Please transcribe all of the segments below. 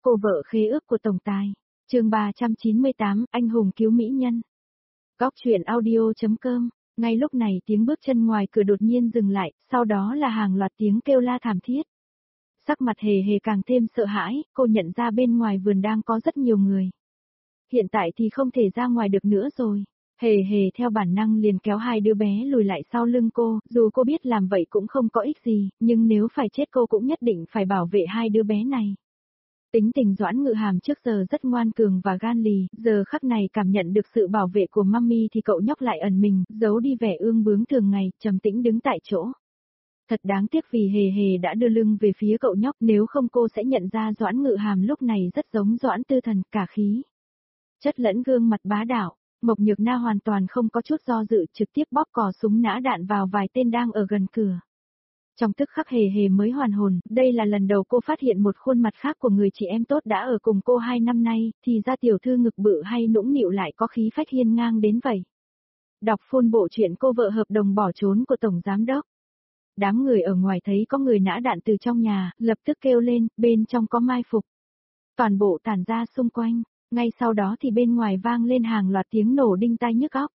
Cô vợ khế ước của tổng tài. Chương 398, anh hùng cứu mỹ nhân. Góc truyện audio.com. Ngay lúc này tiếng bước chân ngoài cửa đột nhiên dừng lại, sau đó là hàng loạt tiếng kêu la thảm thiết. Sắc mặt Hề Hề càng thêm sợ hãi, cô nhận ra bên ngoài vườn đang có rất nhiều người. Hiện tại thì không thể ra ngoài được nữa rồi. Hề Hề theo bản năng liền kéo hai đứa bé lùi lại sau lưng cô, dù cô biết làm vậy cũng không có ích gì, nhưng nếu phải chết cô cũng nhất định phải bảo vệ hai đứa bé này. Tính tình Doãn Ngự Hàm trước giờ rất ngoan cường và gan lì, giờ khắc này cảm nhận được sự bảo vệ của mummy thì cậu nhóc lại ẩn mình, giấu đi vẻ ương bướng thường ngày, trầm tĩnh đứng tại chỗ. Thật đáng tiếc vì Hề Hề đã đưa lưng về phía cậu nhóc, nếu không cô sẽ nhận ra Doãn Ngự Hàm lúc này rất giống Doãn Tư Thần, cả khí chất lẫn gương mặt bá đạo. Mộc Nhược Na hoàn toàn không có chút do dự, trực tiếp bóp cò súng nã đạn vào vài tên đang ở gần cửa. Trong tức khắc Hề Hề mới hoàn hồn, đây là lần đầu cô phát hiện một khuôn mặt khác của người chị em tốt đã ở cùng cô 2 năm nay, thì ra tiểu thư ngực bự hay nũng nịu lại có khí phách hiên ngang đến vậy. Đọc full bộ truyện Cô vợ hợp đồng bỏ trốn của Tổng Giám Đốc. Đám người ở ngoài thấy có người nã đạn từ trong nhà, lập tức kêu lên, bên trong có mai phục. Toàn bộ tản ra xung quanh, ngay sau đó thì bên ngoài vang lên hàng loạt tiếng nổ đinh tai nhức óc.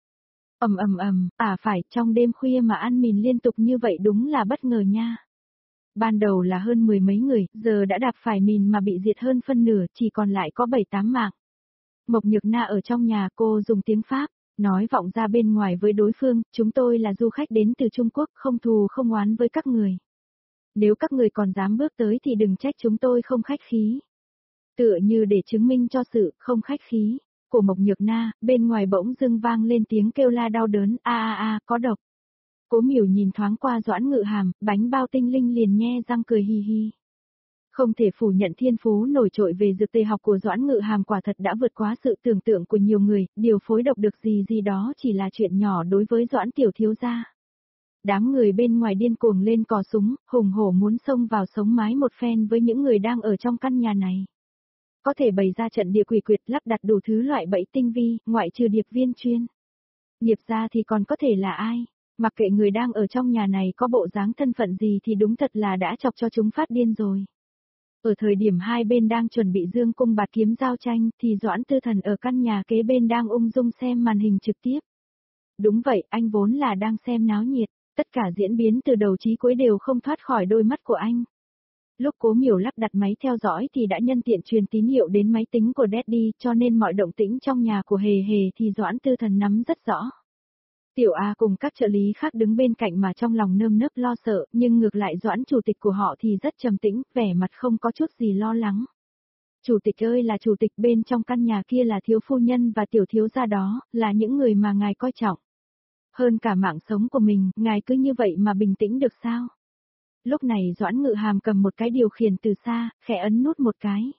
Phải, trong đêm khuya mà ăn mìn liên tục như vậy đúng là bất ngờ nha. Ban đầu là hơn 10 mấy người, giờ đã đạp phải mìn mà bị diệt hơn phân nửa, chỉ còn lại có 7-8 mạng. Mộc Nhược Na ở trong nhà, cô dùng tiếng Pháp, nói vọng ra bên ngoài với đối phương, chúng tôi là du khách đến từ Trung Quốc, không thù không oán với các người. Nếu các người còn dám bước tới thì đừng trách chúng tôi không khách khí. Tựa như để chứng minh cho sự không khách khí của Mộc Nhược Na, bên ngoài bỗng dưng vang lên tiếng kêu la đau đớn, có độc. Cố Miểu nhìn thoáng qua Doãn Ngự Hàm, bánh bao tinh linh liền nhe răng cười hi hi. Không thể phủ nhận thiên phú nổi trội về dược tề học của Doãn Ngự Hàm quả thật đã vượt quá sự tưởng tượng của nhiều người, điều phối độc được gì đó chỉ là chuyện nhỏ đối với Doãn tiểu thiếu gia. Đám người bên ngoài điên cuồng lên cò súng, hùng hổ muốn xông vào sống mái một phen với những người đang ở trong căn nhà này. Có thể bày ra trận địa quỷ quyệt lắp đặt đủ thứ loại bẫy tinh vi, ngoại trừ điệp viên chuyên nghiệp ra thì còn có thể là ai? Mặc kệ người đang ở trong nhà này có bộ dáng thân phận gì thì đúng thật là đã chọc cho chúng phát điên rồi. Ở thời điểm hai bên đang chuẩn bị dương cung bạt kiếm giao tranh thì Doãn Tư Thần ở căn nhà kế bên đang ung dung xem màn hình trực tiếp. Đúng vậy, anh vốn là đang xem náo nhiệt, tất cả diễn biến từ đầu chí cuối đều không thoát khỏi đôi mắt của anh. Lúc Cố Miểu lắp đặt máy theo dõi thì đã nhân tiện truyền tín hiệu đến máy tính của Daddy, cho nên mọi động tĩnh trong nhà của Hề Hề thì Doãn Tư Thần nắm rất rõ. Tiểu A cùng các trợ lý khác đứng bên cạnh mà trong lòng nơm nớp lo sợ, nhưng ngược lại Doãn chủ tịch của họ thì rất trầm tĩnh, vẻ mặt không có chút gì lo lắng. Chủ tịch ơi là chủ tịch, bên trong căn nhà kia là thiếu phu nhân và tiểu thiếu gia đó, là những người mà ngài coi trọng. Hơn cả mạng sống của mình, ngài cứ như vậy mà bình tĩnh được sao? Lúc này Doãn Ngự Hàm cầm một cái điều khiển từ xa, khẽ ấn nút một cái.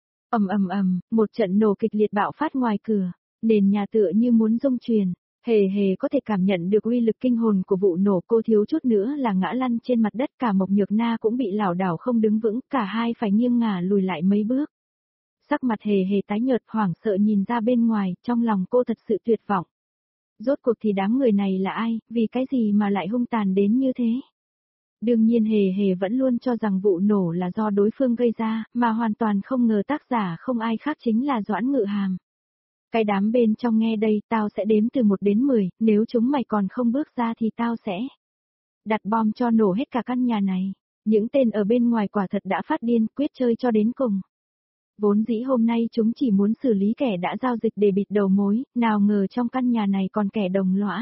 Một trận nổ kịch liệt bạo phát ngoài cửa, nền nhà tựa như muốn rung chuyển. Hề Hề có thể cảm nhận được uy lực kinh hồn của vụ nổ, cô thiếu chút nữa là ngã lăn trên mặt đất, cả Mộc Nhược Na cũng bị lảo đảo không đứng vững, cả hai phải nghiêng ngả lùi lại mấy bước. Sắc mặt Hề Hề tái nhợt hoảng sợ nhìn ra bên ngoài, trong lòng cô thật sự tuyệt vọng. Rốt cuộc thì đám người này là ai, vì cái gì mà lại hung tàn đến như thế? Đương nhiên Hề Hề vẫn luôn cho rằng vụ nổ là do đối phương gây ra, mà hoàn toàn không ngờ tác giả không ai khác chính là Doãn Ngự Hàm. Cái đám bên trong nghe đây, tao sẽ đếm từ 1 đến 10, nếu chúng mày còn không bước ra thì tao sẽ đặt bom cho nổ hết cả căn nhà này. Những tên ở bên ngoài quả thật đã phát điên, quyết chơi cho đến cùng. Vốn dĩ hôm nay chúng chỉ muốn xử lý kẻ đã giao dịch để bịt đầu mối, nào ngờ trong căn nhà này còn kẻ đồng lõa.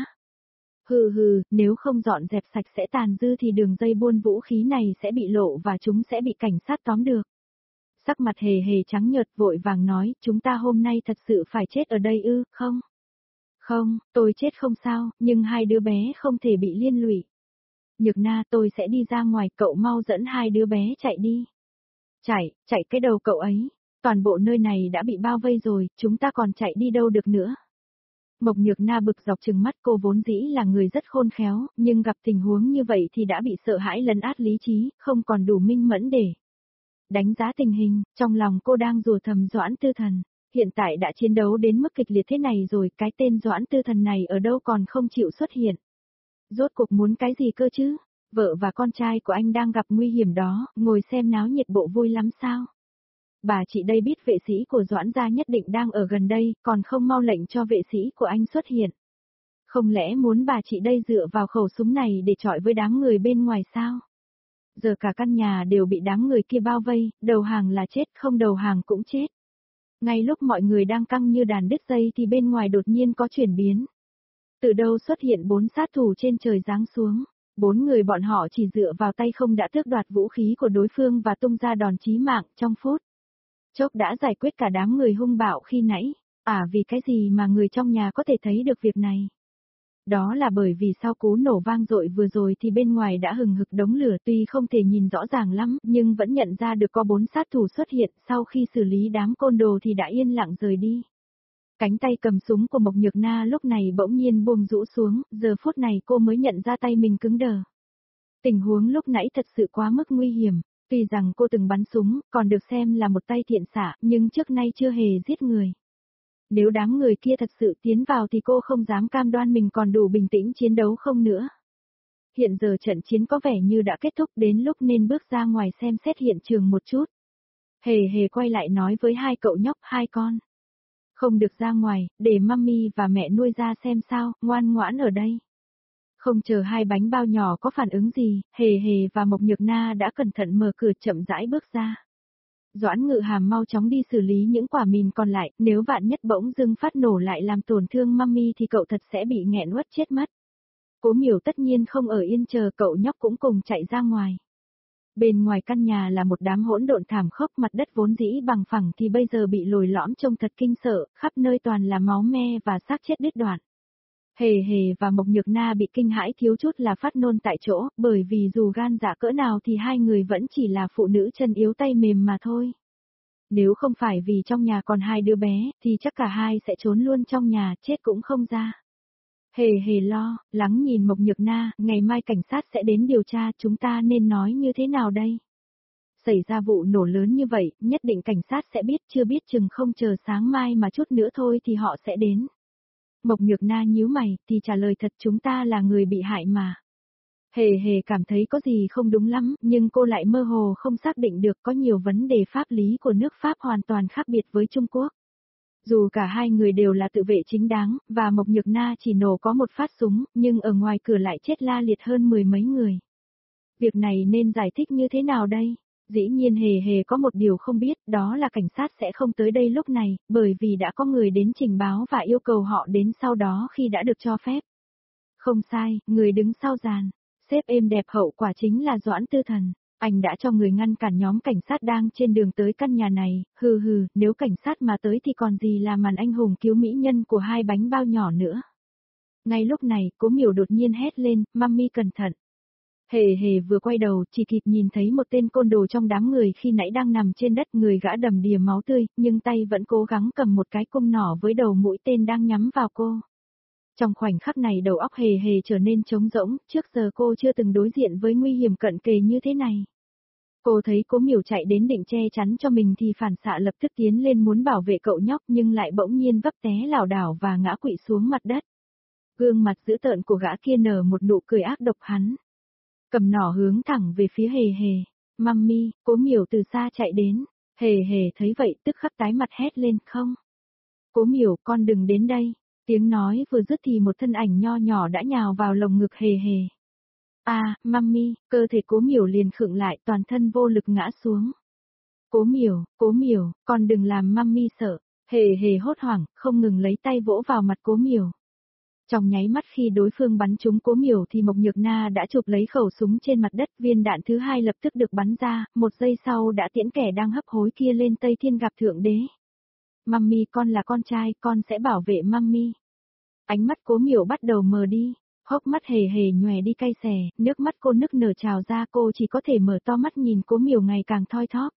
Nếu không dọn dẹp sạch sẽ tàn dư thì đường dây buôn vũ khí này sẽ bị lộ và chúng sẽ bị cảnh sát tóm được. Sắc mặt Hề Hề trắng nhợt vội vàng nói, chúng ta hôm nay thật sự phải chết ở đây ư, không? Không, tôi chết không sao, nhưng hai đứa bé không thể bị liên lụy. Nhược Na, tôi sẽ đi ra ngoài, cậu mau dẫn hai đứa bé chạy đi. Chạy cái đầu cậu ấy, toàn bộ nơi này đã bị bao vây rồi, chúng ta còn chạy đi đâu được nữa. Mộc Nhược Na bực dọc trừng mắt, cô vốn dĩ là người rất khôn khéo, nhưng gặp tình huống như vậy thì đã bị sợ hãi lấn át lý trí, không còn đủ minh mẫn để đánh giá tình hình. Trong lòng cô đang rủa thầm Doãn Tư Thần, hiện tại đã chiến đấu đến mức kịch liệt thế này rồi, cái tên Doãn Tư Thần này ở đâu còn không chịu xuất hiện. Rốt cuộc muốn cái gì cơ chứ? Vợ và con trai của anh đang gặp nguy hiểm đó, ngồi xem náo nhiệt bộ vui lắm sao? bà chị đây biết vệ sĩ của Doãn gia nhất định đang ở gần đây, còn không mau lệnh cho vệ sĩ của anh xuất hiện. Không lẽ muốn bà chị đây dựa vào khẩu súng này để chọi với đám người bên ngoài sao? Giờ cả căn nhà đều bị đám người kia bao vây, đầu hàng là chết, không đầu hàng cũng chết. Ngay lúc mọi người đang căng như đàn đứt dây thì bên ngoài đột nhiên có chuyển biến. Từ đâu xuất hiện 4 sát thủ trên trời giáng xuống. 4 người bọn họ chỉ dựa vào tay không đã tước đoạt vũ khí của đối phương và tung ra đòn chí mạng trong phút chốc đã giải quyết cả đám người hung bạo khi nãy. Vì cái gì mà người trong nhà có thể thấy được việc này? Đó là bởi vì sau cú nổ vang dội vừa rồi thì bên ngoài đã hừng hực đống lửa, tuy không thể nhìn rõ ràng lắm, nhưng vẫn nhận ra được có 4 sát thủ xuất hiện. Sau khi xử lý đám côn đồ thì đã yên lặng rời đi. Cánh tay cầm súng của Mộc Nhược Na lúc này bỗng nhiên buông rũ xuống, giờ phút này cô mới nhận ra tay mình cứng đờ. Tình huống lúc nãy thật sự quá mức nguy hiểm, tuy rằng cô từng bắn súng, còn được xem là một tay thiện xạ, nhưng trước nay chưa hề giết người. Nếu đám người kia thật sự tiến vào thì cô không dám cam đoan mình còn đủ bình tĩnh chiến đấu không nữa. Hiện giờ trận chiến có vẻ như đã kết thúc, đến lúc nên bước ra ngoài xem xét hiện trường một chút. Hề hề quay lại nói với hai cậu nhóc, hai con. Không được ra ngoài, để mummy và mẹ nuôi ra xem sao, ngoan ngoãn ở đây. Không chờ hai bánh bao nhỏ có phản ứng gì, hề hề và Mộc Nhược Na đã cẩn thận mở cửa chậm rãi bước ra. Doãn Ngự Hàm mau chóng đi xử lý những quả mìn còn lại, nếu vạn nhất bỗng dưng phát nổ lại làm tổn thương mummy thì cậu thật sẽ bị nghẹn uất chết mất. Cố Miểu tất nhiên không ở yên chờ cậu nhóc cũng cùng chạy ra ngoài. Bên ngoài căn nhà là một đám hỗn độn thảm khốc, mặt đất vốn dĩ bằng phẳng thì bây giờ bị lồi lõm trông thật kinh sợ, khắp nơi toàn là máu me và xác chết đứt đoạn. Hề hề và Mộc Nhược Na bị kinh hãi thiếu chút là phát nôn tại chỗ, bởi vì dù gan dạ cỡ nào thì hai người vẫn chỉ là phụ nữ chân yếu tay mềm mà thôi. Nếu không phải vì trong nhà còn hai đứa bé, thì chắc cả hai sẽ trốn luôn trong nhà, chết cũng không ra. Hề hề lo, lắng nhìn Mộc Nhược Na, ngày mai cảnh sát sẽ đến điều tra, chúng ta nên nói như thế nào đây? Xảy ra vụ nổ lớn như vậy, nhất định cảnh sát sẽ biết, chưa biết chừng không chờ sáng mai mà chút nữa thôi thì họ sẽ đến. Mộc Nhược Na nhíu mày, thì trả lời thật, chúng ta là người bị hại mà. Hề hề cảm thấy có gì không đúng lắm, nhưng cô lại mơ hồ không xác định được, có nhiều vấn đề pháp lý của nước Pháp hoàn toàn khác biệt với Trung Quốc. Dù cả hai người đều là tự vệ chính đáng, và Mộc Nhược Na chỉ nổ có một phát súng, nhưng ở ngoài cửa lại chết la liệt hơn 10 mấy người. Việc này nên giải thích như thế nào đây? Dĩ nhiên hề hề có một điều không biết, đó là cảnh sát sẽ không tới đây lúc này, bởi vì đã có người đến trình báo và yêu cầu họ đến sau đó khi đã được cho phép. Không sai, người đứng sau dàn, sếp êm đẹp hậu quả chính là Doãn Tư Thần. Anh đã cho người ngăn cản nhóm cảnh sát đang trên đường tới căn nhà này, nếu cảnh sát mà tới thì còn gì là màn anh hùng cứu mỹ nhân của hai bánh bao nhỏ nữa. Ngay lúc này, Cố Miểu đột nhiên hét lên, mummy cẩn thận. Hề hề vừa quay đầu, chỉ kịp nhìn thấy một tên côn đồ trong đám người khi nãy đang nằm trên đất, người gã đầm đìa máu tươi, nhưng tay vẫn cố gắng cầm một cái cung nỏ với đầu mũi tên đang nhắm vào cô. Trong khoảnh khắc này đầu óc hề hề trở nên trống rỗng, trước giờ cô chưa từng đối diện với nguy hiểm cận kề như thế này. Cô thấy Cố Miểu chạy đến định che chắn cho mình thì phản xạ lập tức tiến lên muốn bảo vệ cậu nhóc, nhưng lại bỗng nhiên vấp té lảo đảo và ngã quỵ xuống mặt đất. Gương mặt dữ tợn của gã kia nở một nụ cười ác độc, hắn cầm nỏ hướng thẳng về phía hề hề. Mummy, Cố Miểu từ xa chạy đến. Hề hề thấy vậy tức khắc tái mặt hét lên, không. Cố Miểu, con đừng đến đây. Tiếng nói vừa dứt thì một thân ảnh nho nhỏ đã nhào vào lồng ngực hề hề. Mummy, cơ thể Cố Miểu liền khựng lại, toàn thân vô lực ngã xuống. Cố Miểu, con đừng làm mummy sợ. Hề hề hốt hoảng, không ngừng lấy tay vỗ vào mặt Cố Miểu. Trong nháy mắt khi đối phương bắn trúng Cố Miểu thì Mộc Nhược Na đã chụp lấy khẩu súng trên mặt đất, viên đạn thứ hai lập tức được bắn ra, một giây sau đã tiễn kẻ đang hấp hối kia lên Tây Thiên gặp Thượng Đế. Mummy, con là con trai, con sẽ bảo vệ mummy. Ánh mắt Cố Miểu bắt đầu mờ đi, hốc mắt hề hề nhòe đi cay xè, nước mắt cô nức nở trào ra, cô chỉ có thể mở to mắt nhìn Cố Miểu ngày càng thoi thóp.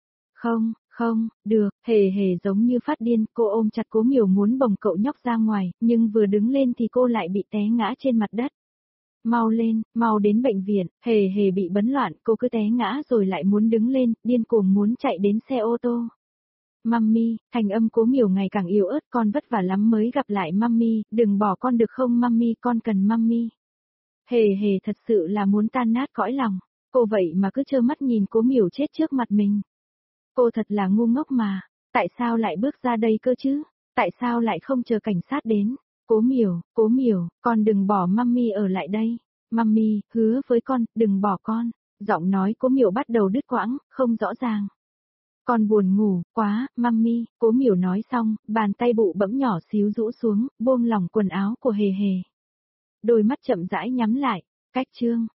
Không, được, hề hề giống như phát điên, cô ôm chặt Cố Miểu muốn bồng cậu nhóc ra ngoài, nhưng vừa đứng lên thì cô lại bị té ngã trên mặt đất. Mau lên, mau đến bệnh viện, hề hề bị bấn loạn, cô cứ té ngã rồi lại muốn đứng lên, điên cuồng muốn chạy đến xe ô tô. Mummy, thành âm Cố Miểu ngày càng yếu ớt, con vất vả lắm mới gặp lại mummy, đừng bỏ con được không mummy, con cần mummy. Hề hề thật sự là muốn tan nát cõi lòng, cô vậy mà cứ trơ mắt nhìn Cố Miểu chết trước mặt mình. Cô thật là ngu ngốc mà, tại sao lại bước ra đây cơ chứ? Tại sao lại không chờ cảnh sát đến? Cố miểu, con đừng bỏ mummy ở lại đây. Mummy, hứa với con, đừng bỏ con. Giọng nói Cố miểu bắt đầu đứt quãng, không rõ ràng. Con buồn ngủ, quá, mummy, Cố miểu nói xong, bàn tay bụ bẫm nhỏ xíu rũ xuống, buông lỏng quần áo của hề hề. Đôi mắt chậm rãi nhắm lại, cách chương.